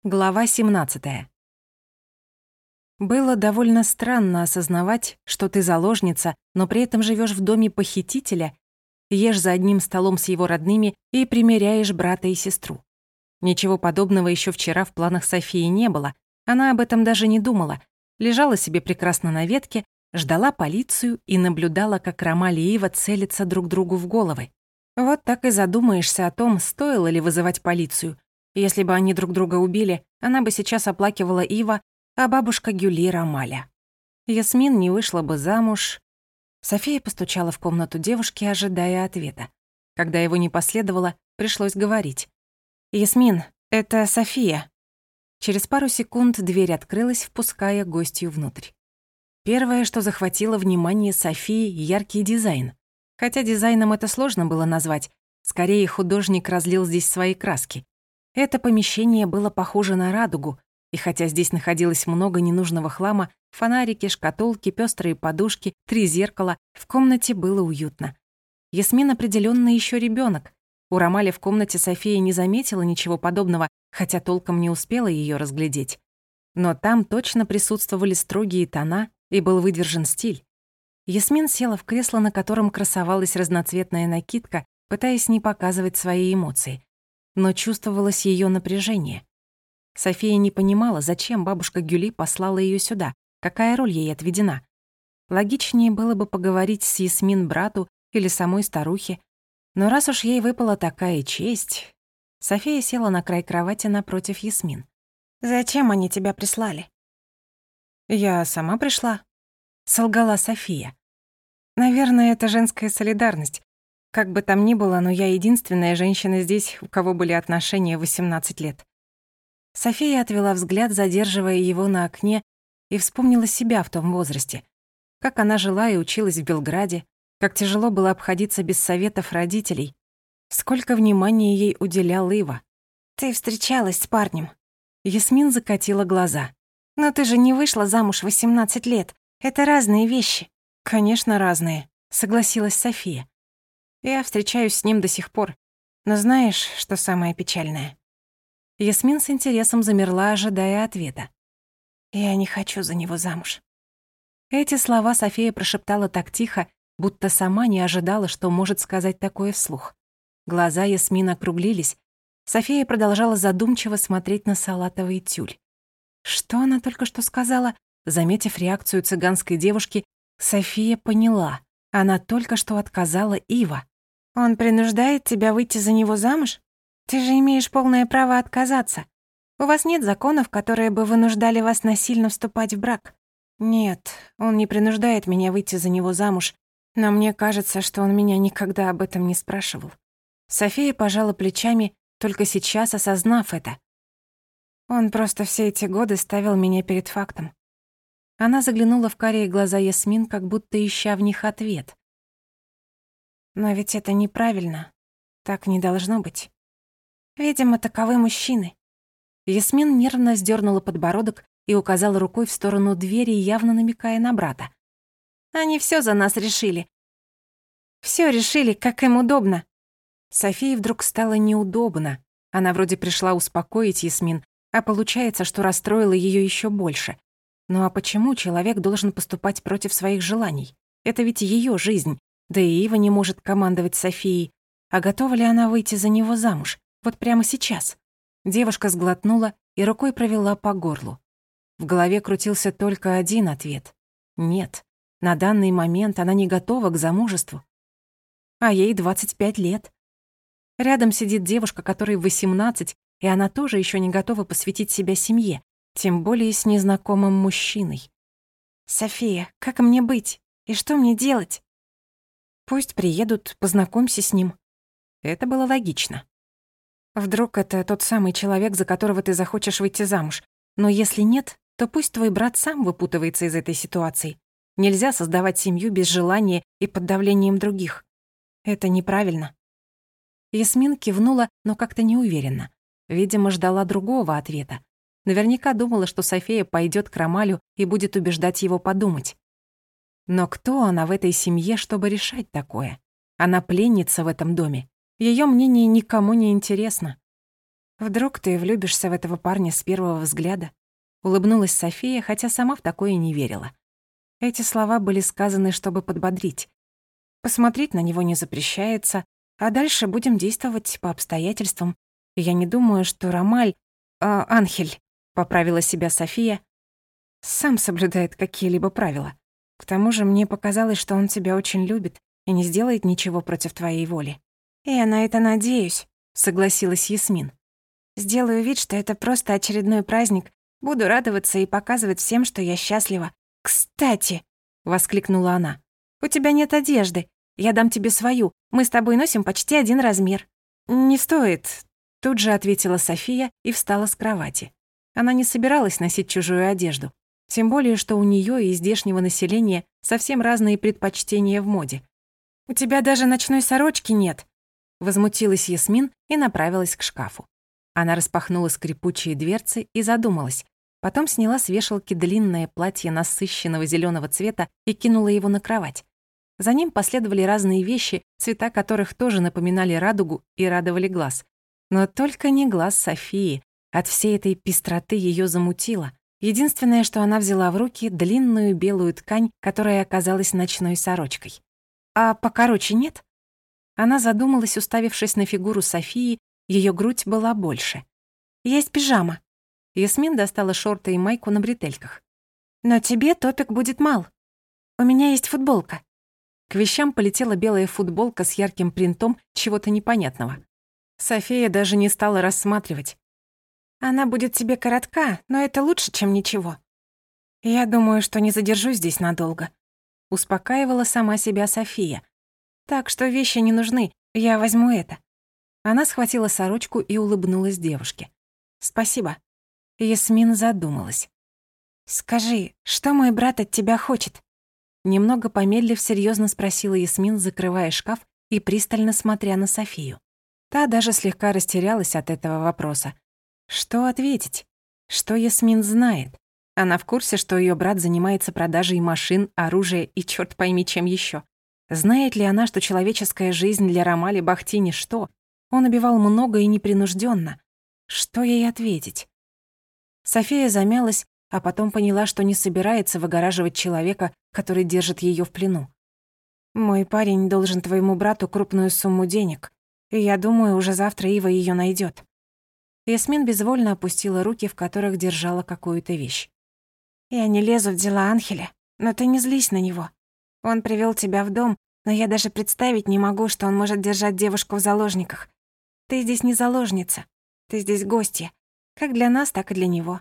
Глава 17. Было довольно странно осознавать, что ты заложница, но при этом живешь в доме похитителя, ешь за одним столом с его родными и примеряешь брата и сестру. Ничего подобного еще вчера в планах Софии не было. Она об этом даже не думала. Лежала себе прекрасно на ветке, ждала полицию и наблюдала, как Ромаль и Ива целятся друг другу в головы. Вот так и задумаешься о том, стоило ли вызывать полицию. Если бы они друг друга убили, она бы сейчас оплакивала Ива, а бабушка Гюли — Ромаля. Ясмин не вышла бы замуж. София постучала в комнату девушки, ожидая ответа. Когда его не последовало, пришлось говорить. «Ясмин, это София». Через пару секунд дверь открылась, впуская гостью внутрь. Первое, что захватило внимание Софии — яркий дизайн. Хотя дизайном это сложно было назвать, скорее художник разлил здесь свои краски. Это помещение было похоже на радугу, и хотя здесь находилось много ненужного хлама, фонарики, шкатулки, пестрые подушки, 3 зеркала, в комнате было уютно. Ясмин определенно еще ребенок. У Ромаля в комнате София не заметила ничего подобного, хотя толком не успела ее разглядеть. Но там точно присутствовали строгие тона и был выдержан стиль. Ясмин села в кресло, на котором красовалась разноцветная накидка, пытаясь не показывать свои эмоции. Но чувствовалось ее напряжение. София не понимала, зачем бабушка Гюли послала ее сюда, какая роль ей отведена. Логичнее было бы поговорить с Ясмин брату или самой старухе. Но раз уж ей выпала такая честь... София села на край кровати напротив Ясмин. «Зачем они тебя прислали?» «Я сама пришла», — солгала София. «Наверное, это женская солидарность. Как бы там ни было, но я единственная женщина здесь, у кого были отношения в 18 лет». София отвела взгляд, задерживая его на окне, и вспомнила себя в том возрасте. Как она жила и училась в Белграде, как тяжело было обходиться без советов родителей, сколько внимания ей уделял Ива. «Ты встречалась с парнем?» Ясмин закатила глаза. «Но ты же не вышла замуж в 18 лет. Это разные вещи». «Конечно, разные», — согласилась София. «Я встречаюсь с ним до сих пор. Но знаешь, что самое печальное?» Ясмин с интересом замерла, ожидая ответа. «Я не хочу за него замуж». Эти слова София прошептала так тихо, будто сама не ожидала, что может сказать такое вслух. Глаза Ясмин округлились. София продолжала задумчиво смотреть на салатовый тюль. Что она только что сказала? Заметив реакцию цыганской девушки, София поняла. Она только что отказала Ива. «Он принуждает тебя выйти за него замуж? Ты же имеешь полное право отказаться. У вас нет законов, которые бы вынуждали вас насильно вступать в брак». «Нет, он не принуждает меня выйти за него замуж, но мне кажется, что он меня никогда об этом не спрашивал». София пожала плечами, только сейчас осознав это. Он просто все эти годы ставил меня перед фактом. Она заглянула в карие глаза Ясмин, как будто ища в них ответ. Но ведь это неправильно. Так не должно быть. Видимо, таковы мужчины. Ясмин нервно сдернула подбородок и указала рукой в сторону двери, явно намекая на брата. Они все за нас решили. Все решили, как им удобно. Софии вдруг стало неудобно. Она вроде пришла успокоить Ясмин, а получается, что расстроила ее еще больше. Ну а почему человек должен поступать против своих желаний? Это ведь ее жизнь, да и Ива не может командовать Софией. А готова ли она выйти за него замуж? Вот прямо сейчас? Девушка сглотнула и рукой провела по горлу. В голове крутился только один ответ. Нет, на данный момент она не готова к замужеству. А ей 25 лет. Рядом сидит девушка, которой 18, и она тоже еще не готова посвятить себя семье, тем более с незнакомым мужчиной. «София, как мне быть? И что мне делать?» «Пусть приедут, познакомься с ним». Это было логично. Вдруг это тот самый человек, за которого ты захочешь выйти замуж. Но если нет, то пусть твой брат сам выпутывается из этой ситуации. Нельзя создавать семью без желания и под давлением других. Это неправильно. Ясмин кивнула, но как-то неуверенно. Видимо, ждала другого ответа. Наверняка думала, что София пойдет к Ромалю и будет убеждать его подумать. Но кто она в этой семье, чтобы решать такое? Она пленница в этом доме. Ее мнение никому не интересно. Вдруг ты влюбишься в этого парня с первого взгляда? Улыбнулась София, хотя сама в такое не верила. Эти слова были сказаны, чтобы подбодрить. Посмотреть на него не запрещается, а дальше будем действовать по обстоятельствам. И я не думаю, что Ромаль... Анхель, поправила себя София, сам соблюдает какие-либо правила. К тому же мне показалось, что он тебя очень любит и не сделает ничего против твоей воли. Я на это надеюсь, согласилась Ясмин. Сделаю вид, что это просто очередной праздник, буду радоваться и показывать всем, что я счастлива. «Кстати!» — воскликнула она. «У тебя нет одежды. Я дам тебе свою. Мы с тобой носим почти один размер». «Не стоит», — тут же ответила София и встала с кровати. Она не собиралась носить чужую одежду. Тем более, что у неё и здешнего населения совсем разные предпочтения в моде. «У тебя даже ночной сорочки нет», — возмутилась Ясмин и направилась к шкафу. Она распахнула скрипучие дверцы и задумалась. Потом сняла с вешалки длинное платье насыщенного зелёного цвета и кинула его на кровать. За ним последовали разные вещи, цвета которых тоже напоминали радугу и радовали глаз. Но только не глаз Софии. От всей этой пестроты её замутило. Единственное, что она взяла в руки — длинную белую ткань, которая оказалась ночной сорочкой. «А покороче нет?» Она задумалась, уставившись на фигуру Софии, её грудь была больше. «Есть пижама». Ясмин достала шорты и майку на бретельках. «Но тебе топик будет мал. У меня есть футболка». К вещам полетела белая футболка с ярким принтом чего-то непонятного. София даже не стала рассматривать. «Она будет тебе коротка, но это лучше, чем ничего». «Я думаю, что не задержусь здесь надолго», — успокаивала сама себя София. «Так что вещи не нужны, я возьму это». Она схватила сорочку и улыбнулась девушке. «Спасибо». Ясмин задумалась. «Скажи, что мой брат от тебя хочет?» Немного помедлив, серьёзно спросила Ясмин, закрывая шкаф и пристально смотря на Софию. Та даже слегка растерялась от этого вопроса. Что ответить? Что Ясмин знает? Она в курсе, что её брат занимается продажей машин, оружия и чёрт пойми чем ещё. Знает ли она, что человеческая жизнь для Ромали Бахти ничто? Он убивал много и непринуждённо. Что ей ответить? София замялась, а потом поняла, что не собирается выгораживать человека, который держит её в плену. «Мой парень должен твоему брату крупную сумму денег, и я думаю, уже завтра Ива её найдёт». Ясмин безвольно опустила руки, в которых держала какую-то вещь. «Я не лезу в дела Анхеля, но ты не злись на него. Он привёл тебя в дом, но я даже представить не могу, что он может держать девушку в заложниках. Ты здесь не заложница, ты здесь гостья, как для нас, так и для него.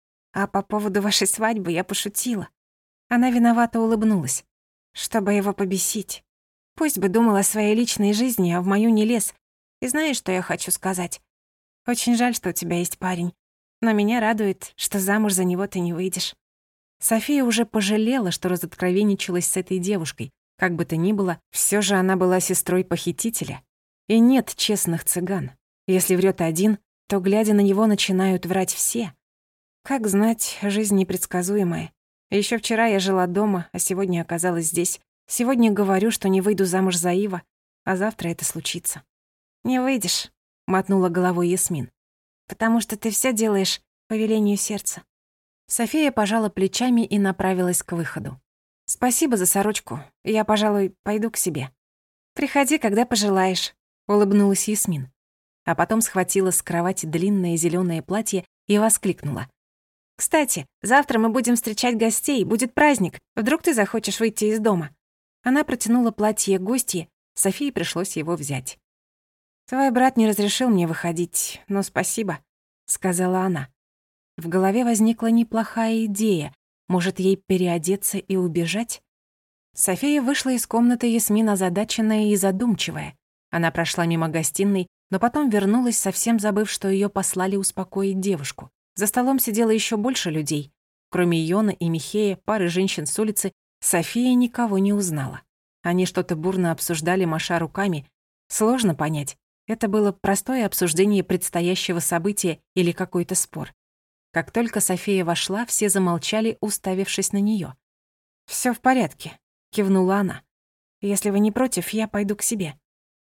А по поводу вашей свадьбы я пошутила». Она виновато улыбнулась. «Чтобы его побесить. Пусть бы думал о своей личной жизни, а в мою не лез. И знаешь, что я хочу сказать? Очень жаль, что у тебя есть парень, но меня радует, что замуж за него ты не выйдешь». София уже пожалела, что разоткровенничалась с этой девушкой. Как бы то ни было, всё же она была сестрой похитителя. И нет честных цыган. Если врёт один, то, глядя на него, начинают врать все. Как знать, жизнь непредсказуемая. Ещё вчера я жила дома, а сегодня оказалась здесь. Сегодня говорю, что не выйду замуж за Ива, а завтра это случится. «Не выйдешь», — мотнула головой Ясмин, «потому что ты всё делаешь по велению сердца». София пожала плечами и направилась к выходу. «Спасибо за сорочку. Я, пожалуй, пойду к себе». «Приходи, когда пожелаешь», — улыбнулась Ясмин. А потом схватила с кровати длинное зелёное платье и воскликнула. «Кстати, завтра мы будем встречать гостей, будет праздник. Вдруг ты захочешь выйти из дома?» Она протянула платье гостье, Софии пришлось его взять. «Твой брат не разрешил мне выходить, но спасибо», — сказала она. В голове возникла неплохая идея. Может, ей переодеться и убежать? София вышла из комнаты Ясмин озадаченная и задумчивая. Она прошла мимо гостиной, но потом вернулась, совсем забыв, что её послали успокоить девушку. За столом сидело ещё больше людей. Кроме Йона и Михея, пары женщин с улицы, София никого не узнала. Они что-то бурно обсуждали, маша руками. Сложно понять, это было простое обсуждение предстоящего события или какой-то спор. Как только София вошла, все замолчали, уставившись на неё. «Всё в порядке», — кивнула она. «Если вы не против, я пойду к себе».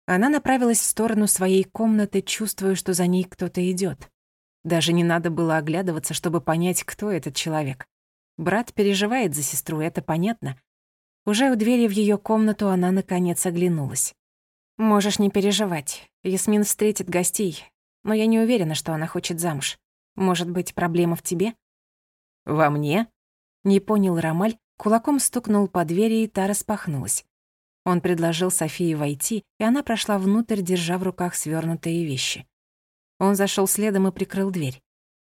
Она направилась в сторону своей комнаты, чувствуя, что за ней кто-то идёт. Даже не надо было оглядываться, чтобы понять, кто этот человек. Брат переживает за сестру, это понятно. Уже у двери в её комнату она, наконец, оглянулась. «Можешь не переживать. Ясмин встретит гостей, но я не уверена, что она хочет замуж. Может быть, проблема в тебе?» «Во мне?» Не понял Ромаль, кулаком стукнул по двери, и та распахнулась. Он предложил Софии войти, и она прошла внутрь, держа в руках свёрнутые вещи. Он зашёл следом и прикрыл дверь.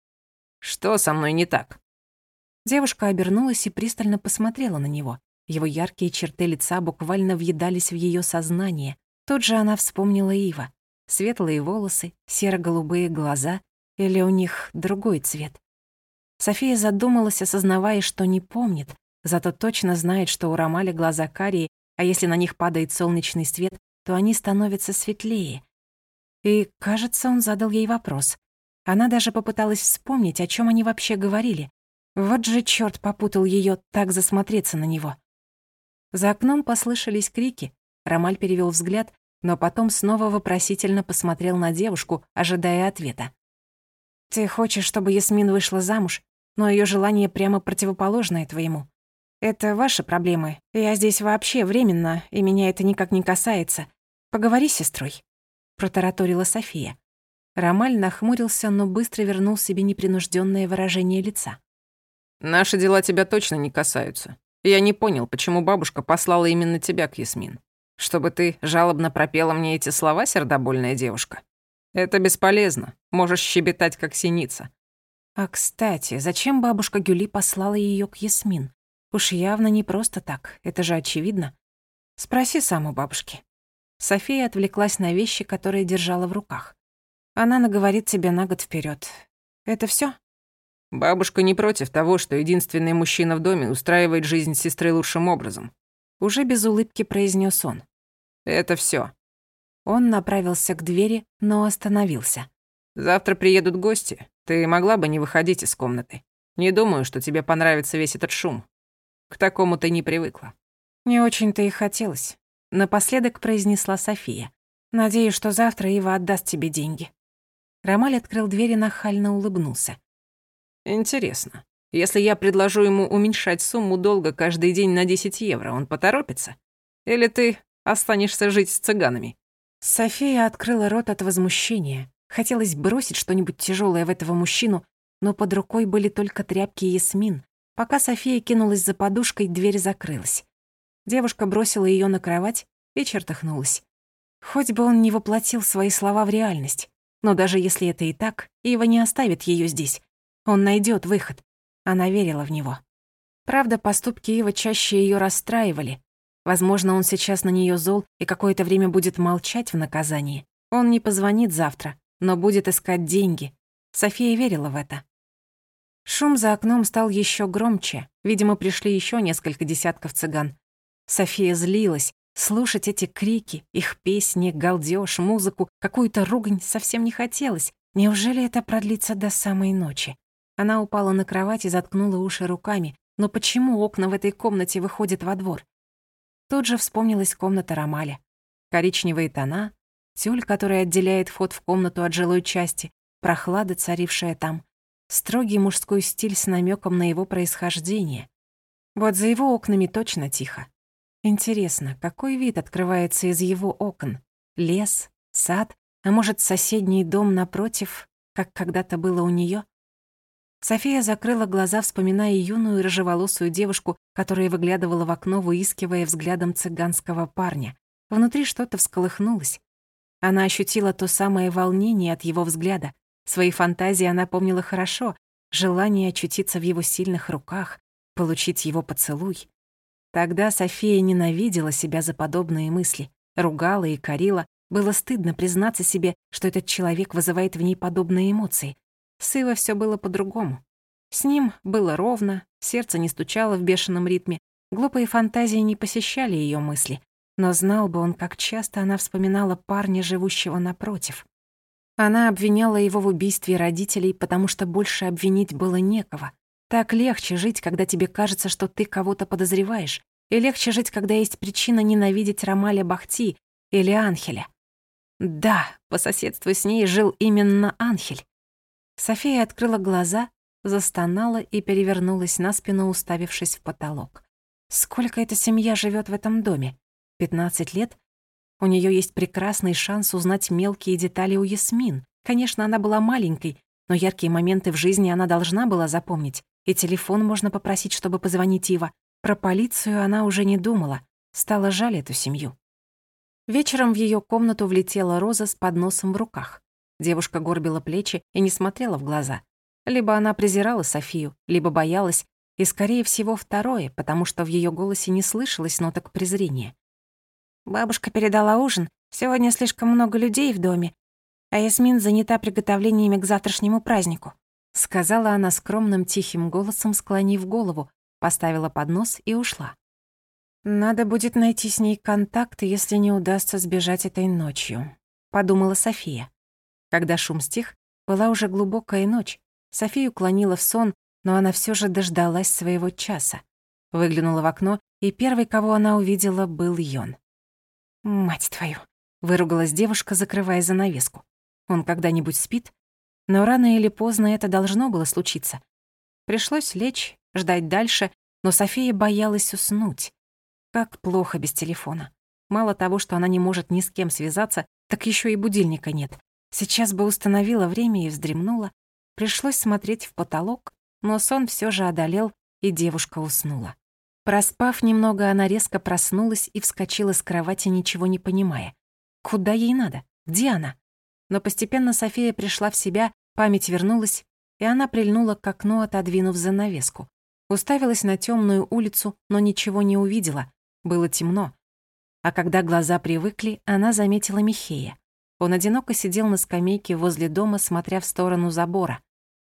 «Что со мной не так?» Девушка обернулась и пристально посмотрела на него. Его яркие черты лица буквально въедались в её сознание. Тут же она вспомнила Ива. Светлые волосы, серо-голубые глаза, или у них другой цвет. София задумалась, осознавая, что не помнит, зато точно знает, что у Ромаля глаза карие, а если на них падает солнечный свет, то они становятся светлее. И, кажется, он задал ей вопрос. Она даже попыталась вспомнить, о чём они вообще говорили. Вот же чёрт попутал её так засмотреться на него. За окном послышались крики. Ромаль перевёл взгляд, но потом снова вопросительно посмотрел на девушку, ожидая ответа. «Ты хочешь, чтобы Ясмин вышла замуж, но её желание прямо противоположное твоему. Это ваши проблемы. Я здесь вообще временно, и меня это никак не касается. Поговори с сестрой», — протараторила София. Ромаль нахмурился, но быстро вернул себе непринуждённое выражение лица. «Наши дела тебя точно не касаются. Я не понял, почему бабушка послала именно тебя к Ясмин. Чтобы ты жалобно пропела мне эти слова, сердобольная девушка? Это бесполезно. Можешь щебетать, как синица». А, кстати, зачем бабушка Гюли послала её к Ясмин? Уж явно не просто так, это же очевидно. Спроси сам у бабушки. София отвлеклась на вещи, которые держала в руках. Она наговорит тебе на год вперёд. Это всё? Бабушка не против того, что единственный мужчина в доме устраивает жизнь сестры лучшим образом. Уже без улыбки произнёс он. Это всё. Он направился к двери, но остановился. Завтра приедут гости. Ты могла бы не выходить из комнаты. Не думаю, что тебе понравится весь этот шум. К такому ты не привыкла. Не очень-то и хотелось. Напоследок произнесла София. Надеюсь, что завтра Ива отдаст тебе деньги. Ромаль открыл дверь и нахально улыбнулся. Интересно, если я предложу ему уменьшать сумму долга каждый день на 10 евро, он поторопится? Или ты останешься жить с цыганами? София открыла рот от возмущения. Хотелось бросить что-нибудь тяжёлое в этого мужчину, но под рукой были только тряпки и Ясмин. Пока София кинулась за подушкой, дверь закрылась. Девушка бросила её на кровать и чертыхнулась. Хоть бы он не воплотил свои слова в реальность. Но даже если это и так, Ива не оставит её здесь. Он найдёт выход. Она верила в него. Правда, поступки Ива чаще её расстраивали. Возможно, он сейчас на неё зол и какое-то время будет молчать в наказании. Он не позвонит завтра, но будет искать деньги. София верила в это. Шум за окном стал ещё громче. Видимо, пришли ещё несколько десятков цыган. София злилась. Слушать эти крики, их песни, галдёж, музыку, какую-то ругань совсем не хотелось. Неужели это продлится до самой ночи? Она упала на кровать и заткнула уши руками. Но почему окна в этой комнате выходят во двор? Тут же вспомнилась комната Ромаля. Коричневые тона, тюль, который отделяет вход в комнату от жилой части, прохлада, царившая там, строгий мужской стиль с намёком на его происхождение. Вот за его окнами точно тихо. Интересно, какой вид открывается из его окон? Лес, сад, а может, соседний дом напротив, как когда-то было у неё? София закрыла глаза, вспоминая юную рыжеволосую девушку, которая выглядывала в окно, выискивая взглядом цыганского парня. Внутри что-то всколыхнулось. Она ощутила то самое волнение от его взгляда. Свои фантазии она помнила хорошо. Желание очутиться в его сильных руках, получить его поцелуй. Тогда София ненавидела себя за подобные мысли, ругала и корила. Было стыдно признаться себе, что этот человек вызывает в ней подобные эмоции. С Ива всё было по-другому. С ним было ровно, сердце не стучало в бешеном ритме, глупые фантазии не посещали её мысли. Но знал бы он, как часто она вспоминала парня, живущего напротив. Она обвиняла его в убийстве родителей, потому что больше обвинить было некого. Так легче жить, когда тебе кажется, что ты кого-то подозреваешь, и легче жить, когда есть причина ненавидеть Ромаля Бахти или Анхеля. Да, по соседству с ней жил именно Анхель. София открыла глаза, застонала и перевернулась на спину, уставившись в потолок. Сколько эта семья живет в этом доме? 15 лет? У нее есть прекрасный шанс узнать мелкие детали у Ясмин. Конечно, она была маленькой, но яркие моменты в жизни она должна была запомнить. И телефон можно попросить, чтобы позвонить Ива. Про полицию она уже не думала. Стало жаль эту семью. Вечером в ее комнату влетела Роза с подносом в руках. Девушка горбила плечи и не смотрела в глаза. Либо она презирала Софию, либо боялась, и, скорее всего, второе, потому что в ее голосе не слышалось ноток презрения. «Бабушка передала ужин. Сегодня слишком много людей в доме, а Ясмин занята приготовлениями к завтрашнему празднику», сказала она скромным тихим голосом, склонив голову, поставила поднос и ушла. «Надо будет найти с ней контакт, если не удастся сбежать этой ночью», подумала София. Когда шум стих, была уже глубокая ночь. Софию клонила в сон, но она все же дождалась своего часа. Выглянула в окно, и первый, кого она увидела, был Йон. «Мать твою!» — выругалась девушка, закрывая занавеску. «Он когда-нибудь спит?» Но рано или поздно это должно было случиться. Пришлось лечь, ждать дальше, но София боялась уснуть. Как плохо без телефона. Мало того, что она не может ни с кем связаться, так еще и будильника нет. Сейчас бы установила время и вздремнула. Пришлось смотреть в потолок, но сон все же одолел, и девушка уснула. Проспав немного, она резко проснулась и вскочила с кровати, ничего не понимая. Куда ей надо? Где она? Но постепенно София пришла в себя, память вернулась, и она прильнула к окну, отодвинув занавеску. Уставилась на темную улицу, но ничего не увидела. Было темно. А когда глаза привыкли, она заметила Михея. Он одиноко сидел на скамейке возле дома, смотря в сторону забора.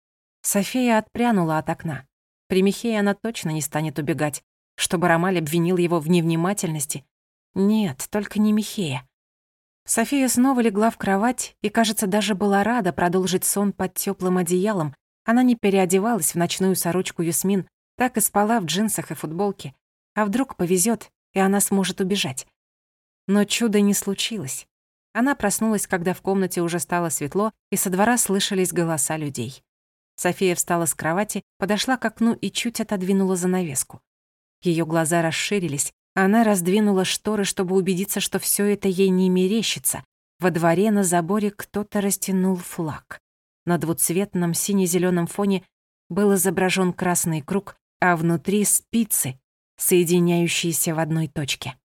София отпрянула от окна. При Михее она точно не станет убегать, чтобы Ромаль обвинил его в невнимательности. Нет, только не Михея. София снова легла в кровать и, кажется, даже была рада продолжить сон под теплым одеялом. Она не переодевалась в ночную сорочку Ясмин, так и спала в джинсах и футболке. А вдруг повезет, и она сможет убежать. Но чуда не случилось. Она проснулась, когда в комнате уже стало светло, и со двора слышались голоса людей. София встала с кровати, подошла к окну и чуть отодвинула занавеску. Ее глаза расширились, а она раздвинула шторы, чтобы убедиться, что все это ей не мерещится. Во дворе на заборе кто-то растянул флаг. На двуцветном сине-зелёном фоне был изображен красный круг, а внутри спицы, соединяющиеся в одной точке.